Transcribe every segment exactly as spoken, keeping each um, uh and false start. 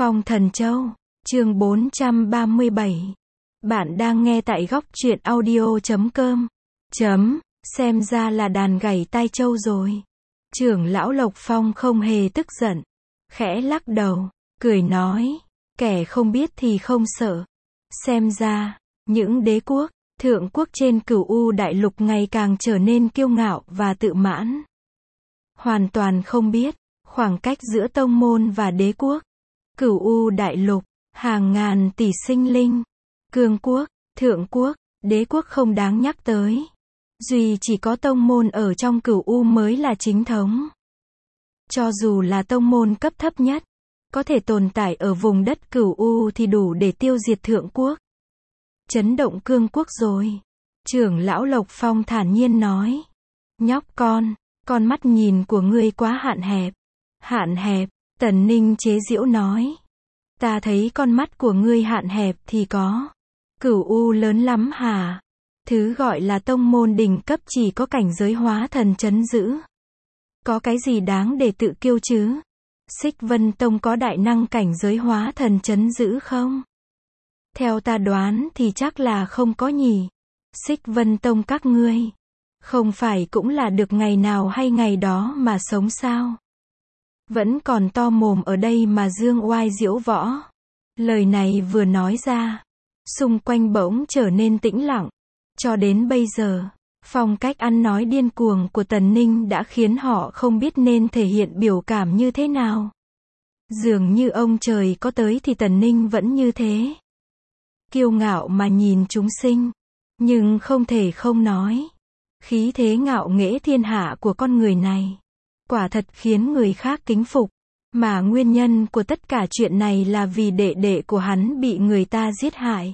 Phong Thần Châu, chương bốn trăm ba mươi bảy. Bạn đang nghe tại góc truyện audio chấm com. Chấm, xem ra là đàn gảy tai trâu rồi. Trưởng lão Lộc Phong không hề tức giận, khẽ lắc đầu, cười nói, kẻ không biết thì không sợ. Xem ra, những đế quốc, thượng quốc trên Cửu U đại lục ngày càng trở nên kiêu ngạo và tự mãn. Hoàn toàn không biết, khoảng cách giữa tông môn và đế quốc, Cửu U đại lục, hàng ngàn tỷ sinh linh, cương quốc, thượng quốc, đế quốc không đáng nhắc tới. Duy chỉ có tông môn ở trong Cửu U mới là chính thống. Cho dù là tông môn cấp thấp nhất, có thể tồn tại ở vùng đất Cửu U thì đủ để tiêu diệt thượng quốc. Chấn động cương quốc rồi. Trưởng lão Lộc Phong thản nhiên nói. Nhóc con, con mắt nhìn của ngươi quá hạn hẹp. Hạn hẹp, Tần Ninh chế giễu nói. Ta thấy con mắt của ngươi hạn hẹp thì có. Cửu U lớn lắm hả? Thứ gọi là tông môn đỉnh cấp chỉ có cảnh giới hóa thần trấn giữ. Có cái gì đáng để tự kiêu chứ? Xích Vân Tông có đại năng cảnh giới hóa thần trấn giữ không? Theo ta đoán thì chắc là không có nhỉ. Xích Vân Tông các ngươi, không phải cũng là được ngày nào hay ngày đó mà sống sao? Vẫn còn to mồm ở đây mà dương oai diễu võ. Lời này vừa nói ra, xung quanh bỗng trở nên tĩnh lặng. Cho đến bây giờ, phong cách ăn nói điên cuồng của Tần Ninh đã khiến họ không biết nên thể hiện biểu cảm như thế nào. Dường như ông trời có tới thì Tần Ninh vẫn như thế. Kiêu ngạo mà nhìn chúng sinh, nhưng không thể không nói. Khí thế ngạo nghễ thiên hạ của con người này, quả thật khiến người khác kính phục. Mà nguyên nhân của tất cả chuyện này là vì đệ đệ của hắn bị người ta giết hại.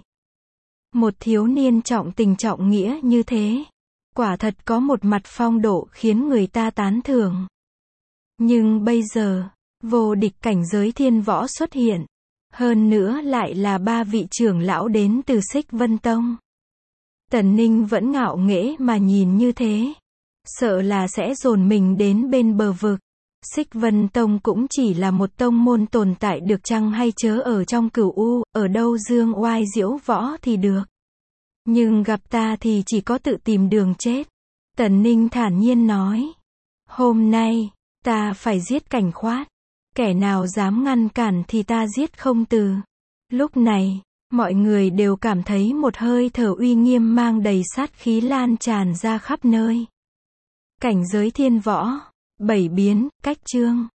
Một thiếu niên trọng tình trọng nghĩa như thế, quả thật có một mặt phong độ khiến người ta tán thưởng. Nhưng bây giờ, vô địch cảnh giới thiên võ xuất hiện. Hơn nữa lại là ba vị trưởng lão đến từ Xích Vân Tông. Tần Ninh vẫn ngạo nghễ mà nhìn như thế. Sợ là sẽ dồn mình đến bên bờ vực. Xích Vân Tông cũng chỉ là một tông môn tồn tại được chăng hay chớ ở trong Cửu U, ở đâu dương oai diễu võ thì được. Nhưng gặp ta thì chỉ có tự tìm đường chết. Tần Ninh thản nhiên nói. Hôm nay, ta phải giết Cảnh Khoát. Kẻ nào dám ngăn cản thì ta giết không từ. Lúc này, mọi người đều cảm thấy một hơi thở uy nghiêm mang đầy sát khí lan tràn ra khắp nơi. Cảnh giới thiên võ, bảy biến, cách chương.